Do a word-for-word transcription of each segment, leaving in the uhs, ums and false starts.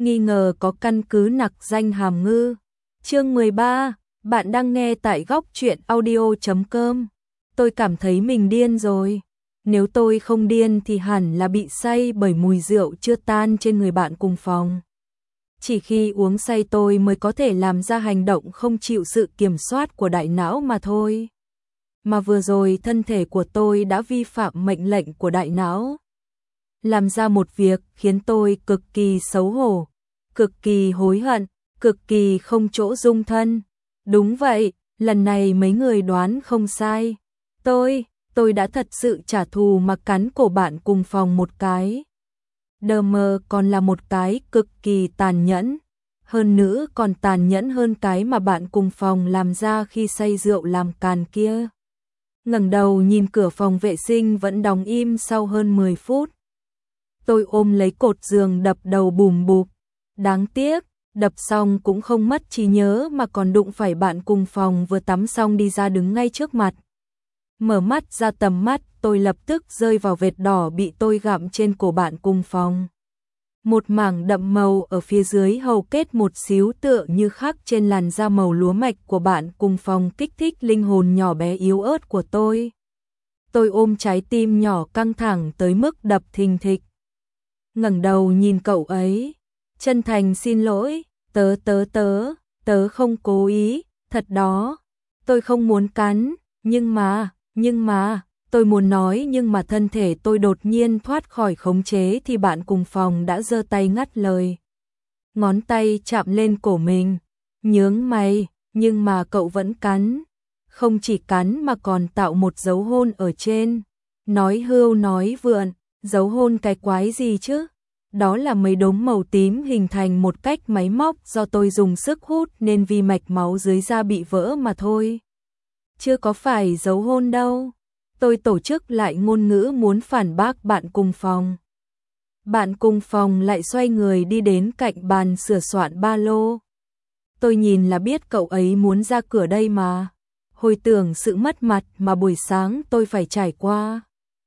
nghi ngờ có căn cứ nặc danh hàm ngư. Chương mười ba, bạn đang nghe tại góc truyện audio chấm com. Tôi cảm thấy mình điên rồi. Nếu tôi không điên thì hẳn là bị say bởi mùi rượu chưa tan trên người bạn cùng phòng. Chỉ khi uống say tôi mới có thể làm ra hành động không chịu sự kiểm soát của đại não mà thôi. Mà vừa rồi thân thể của tôi đã vi phạm mệnh lệnh của đại não. Làm ra một việc khiến tôi cực kỳ xấu hổ, cực kỳ hối hận, cực kỳ không chỗ dung thân. Đúng vậy, lần này mấy người đoán không sai. Tôi, tôi đã thật sự trả thù mà cắn cổ bạn cùng phòng một cái. Đờ mờ còn là một cái cực kỳ tàn nhẫn. Hơn nữa còn tàn nhẫn hơn cái mà bạn cùng phòng làm ra khi say rượu làm càn kia. Ngẩng đầu nhìn cửa phòng vệ sinh vẫn đóng im sau hơn mười phút. Tôi ôm lấy cột giường đập đầu bùm bụp. Đáng tiếc, đập xong cũng không mất trí nhớ mà còn đụng phải bạn cùng phòng vừa tắm xong đi ra đứng ngay trước mặt. Mở mắt ra tầm mắt, tôi lập tức rơi vào vệt đỏ bị tôi gặm trên cổ bạn cùng phòng. Một mảng đậm màu ở phía dưới hầu kết một xíu tựa như khắc trên làn da màu lúa mạch của bạn cùng phòng kích thích linh hồn nhỏ bé yếu ớt của tôi. Tôi ôm trái tim nhỏ căng thẳng tới mức đập thình thịch. Ngẩng đầu nhìn cậu ấy, chân thành xin lỗi, tớ tớ tớ, tớ không cố ý, thật đó. Tôi không muốn cắn, nhưng mà, nhưng mà, tôi muốn nói nhưng mà thân thể tôi đột nhiên thoát khỏi khống chế thì bạn cùng phòng đã giơ tay ngắt lời. Ngón tay chạm lên cổ mình, nhướng mày, nhưng mà cậu vẫn cắn. Không chỉ cắn mà còn tạo một dấu hôn ở trên. Nói hưu nói vượn, dấu hôn cái quái gì chứ? Đó là mấy đốm màu tím hình thành một cách máy móc do tôi dùng sức hút nên vi mạch máu dưới da bị vỡ mà thôi. Chưa có phải dấu hôn đâu. Tôi tổ chức lại ngôn ngữ muốn phản bác bạn cùng phòng. Bạn cùng phòng lại xoay người đi đến cạnh bàn sửa soạn ba lô. Tôi nhìn là biết cậu ấy muốn ra cửa đây mà. Hồi tưởng sự mất mặt mà buổi sáng tôi phải trải qua.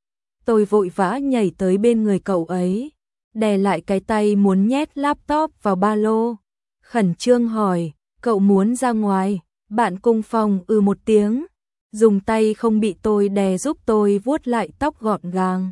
Tôi vội vã nhảy tới bên người cậu ấy, đè lại cái tay muốn nhét laptop vào ba lô. Khẩn trương hỏi, cậu muốn ra ngoài? Bạn cùng phòng ừ một tiếng, dùng tay không bị tôi đè giúp tôi vuốt lại tóc gọn gàng.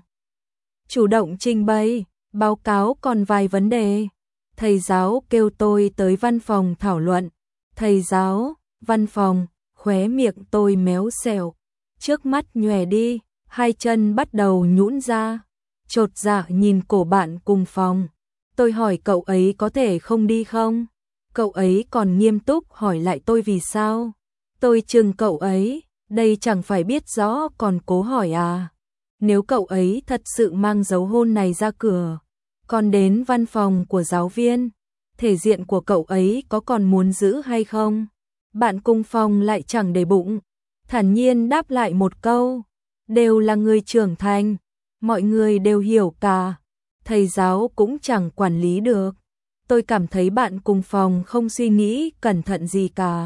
Chủ động trình bày, báo cáo còn vài vấn đề. Thầy giáo kêu tôi tới văn phòng thảo luận. Thầy giáo, văn phòng, khóe miệng tôi méo xẹo, trước mắt nhòe đi, hai chân bắt đầu nhũn ra. Chột dạ nhìn cổ bạn cùng phòng. Tôi hỏi cậu ấy có thể không đi không? Cậu ấy còn nghiêm túc hỏi lại tôi vì sao. Tôi chừng cậu ấy, đây chẳng phải biết rõ còn cố hỏi à. Nếu cậu ấy thật sự mang dấu hôn này ra cửa, còn đến văn phòng của giáo viên, thể diện của cậu ấy có còn muốn giữ hay không? Bạn cùng phòng lại chẳng để bụng, thản nhiên đáp lại một câu, đều là người trưởng thành, mọi người đều hiểu cả, thầy giáo cũng chẳng quản lý được. Tôi cảm thấy bạn cùng phòng không suy nghĩ cẩn thận gì cả.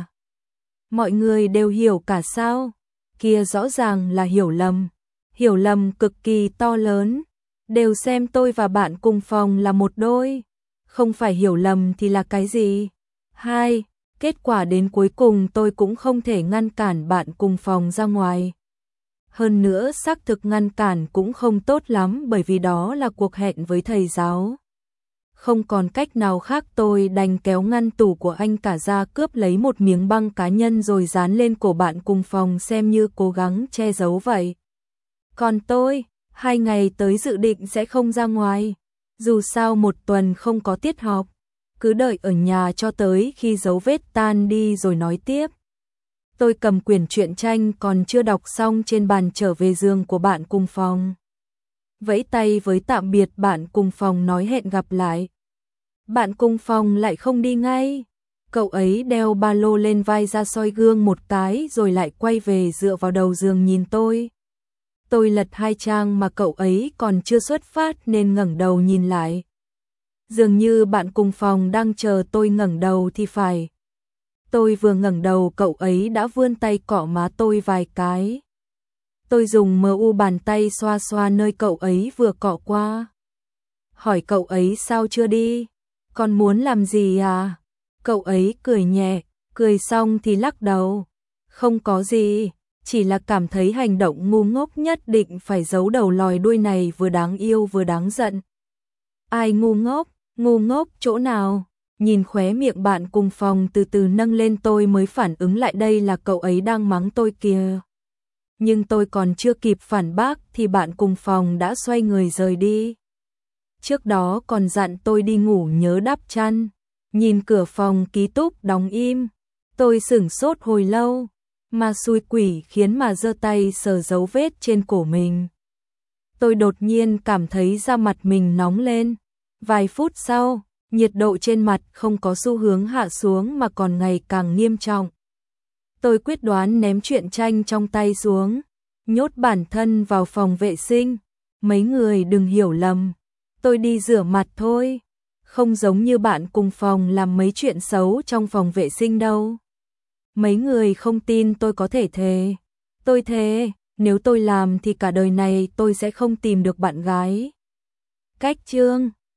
Mọi người đều hiểu cả sao? Kia rõ ràng là hiểu lầm, hiểu lầm cực kỳ to lớn, đều xem tôi và bạn cùng phòng là một đôi. Không phải hiểu lầm thì là cái gì? Hai, kết quả đến cuối cùng tôi cũng không thể ngăn cản bạn cùng phòng ra ngoài. Hơn nữa xác thực ngăn cản cũng không tốt lắm bởi vì đó là cuộc hẹn với thầy giáo. Không còn cách nào khác tôi đành kéo ngăn tủ của anh cả ra cướp lấy một miếng băng cá nhân rồi dán lên cổ bạn cùng phòng xem như cố gắng che giấu vậy. Còn tôi, hai ngày tới dự định sẽ không ra ngoài. Dù sao một tuần không có tiết học, cứ đợi ở nhà cho tới khi dấu vết tan đi rồi nói tiếp. Tôi cầm quyển truyện tranh còn chưa đọc xong trên bàn trở về giường của bạn cùng phòng. Vẫy tay với tạm biệt bạn cùng phòng nói hẹn gặp lại. Bạn cùng phòng lại không đi ngay. Cậu ấy đeo ba lô lên vai ra soi gương một cái rồi lại quay về dựa vào đầu giường nhìn tôi. Tôi lật hai trang mà cậu ấy còn chưa xuất phát nên ngẩng đầu nhìn lại. Dường như bạn cùng phòng đang chờ tôi ngẩng đầu thì phải. Tôi vừa ngẩng đầu cậu ấy đã vươn tay cọ má tôi vài cái. Tôi dùng mờ u bàn tay xoa xoa nơi cậu ấy vừa cọ qua. Hỏi cậu ấy sao chưa đi? Còn muốn làm gì à? Cậu ấy cười nhẹ, cười xong thì lắc đầu. Không có gì, chỉ là cảm thấy hành động ngu ngốc nhất định phải giấu đầu lòi đuôi này vừa đáng yêu vừa đáng giận. Ai ngu ngốc, ngu ngốc chỗ nào? Nhìn khóe miệng bạn cùng phòng từ từ nâng lên tôi mới phản ứng lại đây là cậu ấy đang mắng tôi kìa. Nhưng tôi còn chưa kịp phản bác thì bạn cùng phòng đã xoay người rời đi. Trước đó còn dặn tôi đi ngủ nhớ đắp chăn. Nhìn cửa phòng ký túc đóng im, tôi sửng sốt hồi lâu, mà xui quỷ khiến mà giơ tay sờ dấu vết trên cổ mình. Tôi đột nhiên cảm thấy da mặt mình nóng lên. Vài phút sau, nhiệt độ trên mặt không có xu hướng hạ xuống mà còn ngày càng nghiêm trọng. Tôi quyết đoán ném truyện tranh trong tay xuống, nhốt bản thân vào phòng vệ sinh. Mấy người đừng hiểu lầm, tôi đi rửa mặt thôi, không giống như bạn cùng phòng làm mấy chuyện xấu trong phòng vệ sinh đâu. Mấy người không tin tôi có thể thề. Tôi thề, nếu tôi làm thì cả đời này tôi sẽ không tìm được bạn gái. Cách chương